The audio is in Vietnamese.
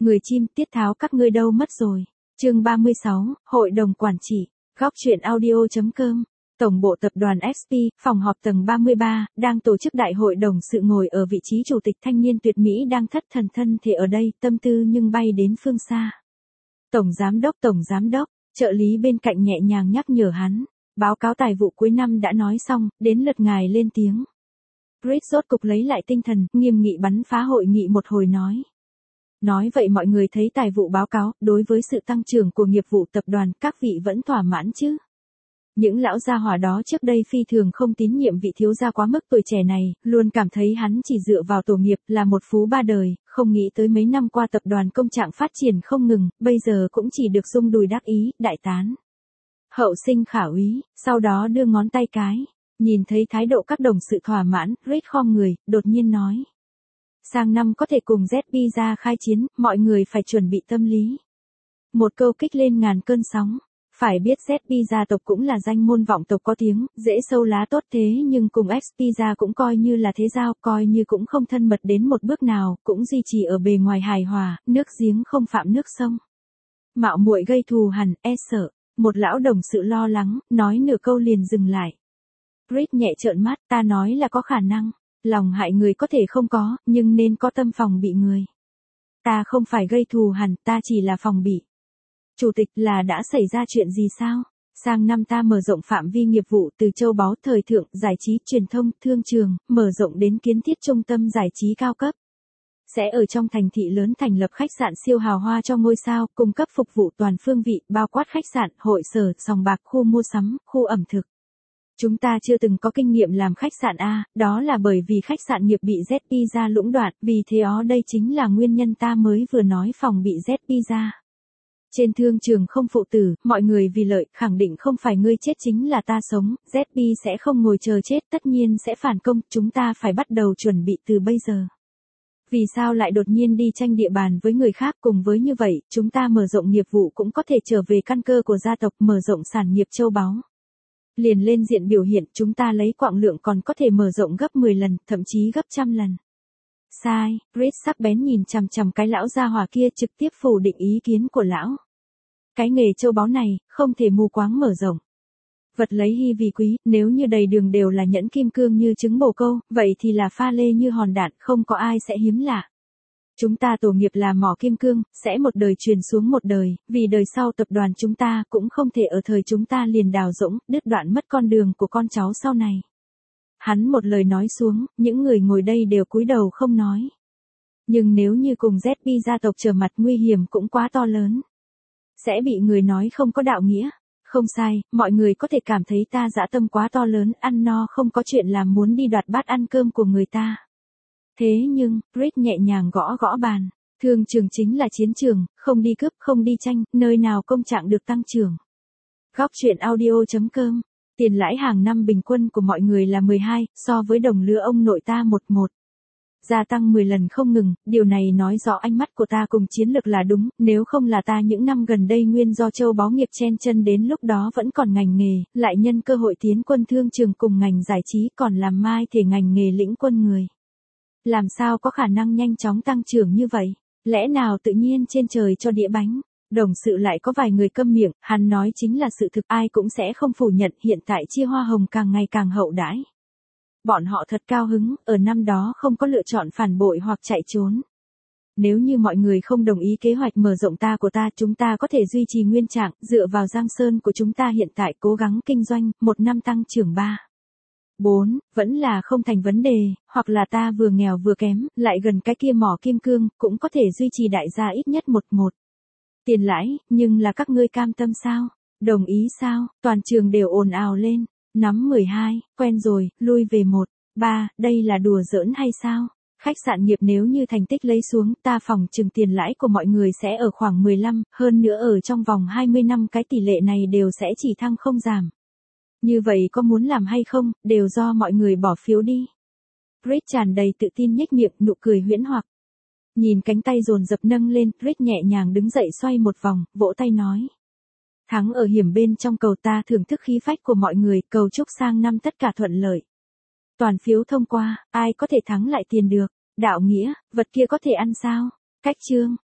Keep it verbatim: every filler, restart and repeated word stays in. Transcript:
Người chim, tiết tháo các ngươi đâu mất rồi. Chương ba mươi sáu, Hội đồng Quản trị. Góc truyện audio.com. Tổng bộ tập đoàn ép pê, phòng họp tầng ba mươi ba, đang tổ chức đại hội đồng sự. Ngồi ở vị trí chủ tịch thanh niên tuyệt mỹ đang thất thần thân thể ở đây, tâm tư nhưng bay đến phương xa. Tổng giám đốc, tổng giám đốc, trợ lý bên cạnh nhẹ nhàng nhắc nhở hắn. Báo cáo tài vụ cuối năm đã nói xong, đến lượt ngài lên tiếng. Reed rốt cục lấy lại tinh thần, nghiêm nghị bắn phá hội nghị một hồi nói. Nói vậy mọi người thấy tài vụ báo cáo, đối với sự tăng trưởng của nghiệp vụ tập đoàn, các vị vẫn thỏa mãn chứ? Những lão gia hỏa đó trước đây phi thường không tín nhiệm vị thiếu gia quá mức tuổi trẻ này, luôn cảm thấy hắn chỉ dựa vào tổ nghiệp là một phú ba đời, không nghĩ tới mấy năm qua tập đoàn công trạng phát triển không ngừng, bây giờ cũng chỉ được rung đùi đắc ý, đại tán. Hậu sinh khả úy, sau đó đưa ngón tay cái, nhìn thấy thái độ các đồng sự thỏa mãn, Reed khom người, đột nhiên nói. Sang năm có thể cùng dét pê ra khai chiến, mọi người phải chuẩn bị tâm lý. Một câu kích lên ngàn cơn sóng. Phải biết dét pê gia tộc cũng là danh môn vọng tộc có tiếng, dễ sâu lá tốt thế nhưng cùng ép pê gia cũng coi như là thế giao, coi như cũng không thân mật đến một bước nào, cũng duy trì ở bề ngoài hài hòa, nước giếng không phạm nước sông. Mạo muội gây thù hằn, e sợ. Một lão đồng sự lo lắng, nói nửa câu liền dừng lại. Reed nhẹ trợn mắt, ta nói là có khả năng. Lòng hại người có thể không có, nhưng nên có tâm phòng bị người. Ta không phải gây thù hằn, ta chỉ là phòng bị. Chủ tịch, là đã xảy ra chuyện gì sao? Sang năm ta mở rộng phạm vi nghiệp vụ từ châu báu, thời thượng, giải trí, truyền thông, thương trường, mở rộng đến kiến thiết trung tâm giải trí cao cấp. Sẽ ở trong thành thị lớn thành lập khách sạn siêu hào hoa cho ngôi sao, cung cấp phục vụ toàn phương vị, bao quát khách sạn, hội sở, sòng bạc, khu mua sắm, khu ẩm thực. Chúng ta chưa từng có kinh nghiệm làm khách sạn A, đó là bởi vì khách sạn nghiệp bị dét pê ra lũng đoạn, vì thế đó đây chính là nguyên nhân ta mới vừa nói phòng bị dét pê ra. Trên thương trường không phụ tử, mọi người vì lợi, khẳng định không phải ngươi chết chính là ta sống, dét pê sẽ không ngồi chờ chết, tất nhiên sẽ phản công, chúng ta phải bắt đầu chuẩn bị từ bây giờ. Vì sao lại đột nhiên đi tranh địa bàn với người khác, cùng với như vậy, chúng ta mở rộng nghiệp vụ cũng có thể trở về căn cơ của gia tộc, mở rộng sản nghiệp châu báu. Liền lên diện biểu hiện, chúng ta lấy quạng lượng còn có thể mở rộng gấp mười lần, thậm chí gấp trăm lần. Sai, Reed sắc bén nhìn chằm chằm cái lão gia hỏa kia, trực tiếp phủ định ý kiến của lão. Cái nghề châu báu này, không thể mù quáng mở rộng. Vật lấy hy vì quý, nếu như đầy đường đều là nhẫn kim cương như trứng bồ câu, vậy thì là pha lê như hòn đạn, không có ai sẽ hiếm lạ. Chúng ta tổ nghiệp là mỏ kim cương, sẽ một đời truyền xuống một đời, vì đời sau tập đoàn chúng ta cũng không thể ở thời chúng ta liền đào rỗng, đứt đoạn mất con đường của con cháu sau này. Hắn một lời nói xuống, những người ngồi đây đều cúi đầu không nói. Nhưng nếu như cùng dét pê gia tộc trở mặt, nguy hiểm cũng quá to lớn. Sẽ bị người nói không có đạo nghĩa. Không sai, mọi người có thể cảm thấy ta dã tâm quá to lớn, ăn no không có chuyện làm muốn đi đoạt bát ăn cơm của người ta. Thế nhưng, Reed nhẹ nhàng gõ gõ bàn. Thương trường chính là chiến trường, không đi cướp, không đi tranh, nơi nào công trạng được tăng trưởng. Góc truyện audio.com. Tiền lãi hàng năm bình quân của mọi người là mười hai, so với đồng lứa ông nội ta một một. Gia tăng mười lần không ngừng, điều này nói rõ ánh mắt của ta cùng chiến lược là đúng, nếu không là ta những năm gần đây nguyên do châu báu nghiệp chen chân đến lúc đó vẫn còn ngành nghề, lại nhân cơ hội tiến quân thương trường cùng ngành giải trí còn làm mai thể ngành nghề lĩnh quân người. Làm sao có khả năng nhanh chóng tăng trưởng như vậy? Lẽ nào tự nhiên trên trời cho đĩa bánh? Đồng sự lại có vài người câm miệng, hắn nói chính là sự thực, ai cũng sẽ không phủ nhận, hiện tại chia hoa hồng càng ngày càng hậu đãi. Bọn họ thật cao hứng, ở năm đó không có lựa chọn phản bội hoặc chạy trốn. Nếu như mọi người không đồng ý kế hoạch mở rộng ta của ta, chúng ta có thể duy trì nguyên trạng, dựa vào giang sơn của chúng ta hiện tại cố gắng kinh doanh, một năm tăng trưởng ba. bốn, vẫn là không thành vấn đề, hoặc là ta vừa nghèo vừa kém, lại gần cái kia mỏ kim cương, cũng có thể duy trì đại gia ít nhất một một. Tiền lãi, nhưng là các ngươi cam tâm sao? Đồng ý sao? Toàn trường đều ồn ào lên. Nắm mười hai, quen rồi, lui về một, ba, đây là đùa giỡn hay sao? Khách sạn nghiệp nếu như thành tích lấy xuống, ta phòng chừng tiền lãi của mọi người sẽ ở khoảng mười lăm, hơn nữa ở trong vòng hai mươi năm cái tỷ lệ này đều sẽ chỉ thăng không giảm. Như vậy có muốn làm hay không, đều do mọi người bỏ phiếu đi. Reed tràn đầy tự tin nhếch miệng, nụ cười huyễn hoặc. Nhìn cánh tay dồn dập nâng lên, Reed nhẹ nhàng đứng dậy xoay một vòng, vỗ tay nói. Thắng ở hiểm bên trong cầu, ta thưởng thức khí phách của mọi người, cầu chúc sang năm tất cả thuận lợi. Toàn phiếu thông qua, ai có thể thắng lại tiền được. Đạo nghĩa, vật kia có thể ăn sao? Cách chương,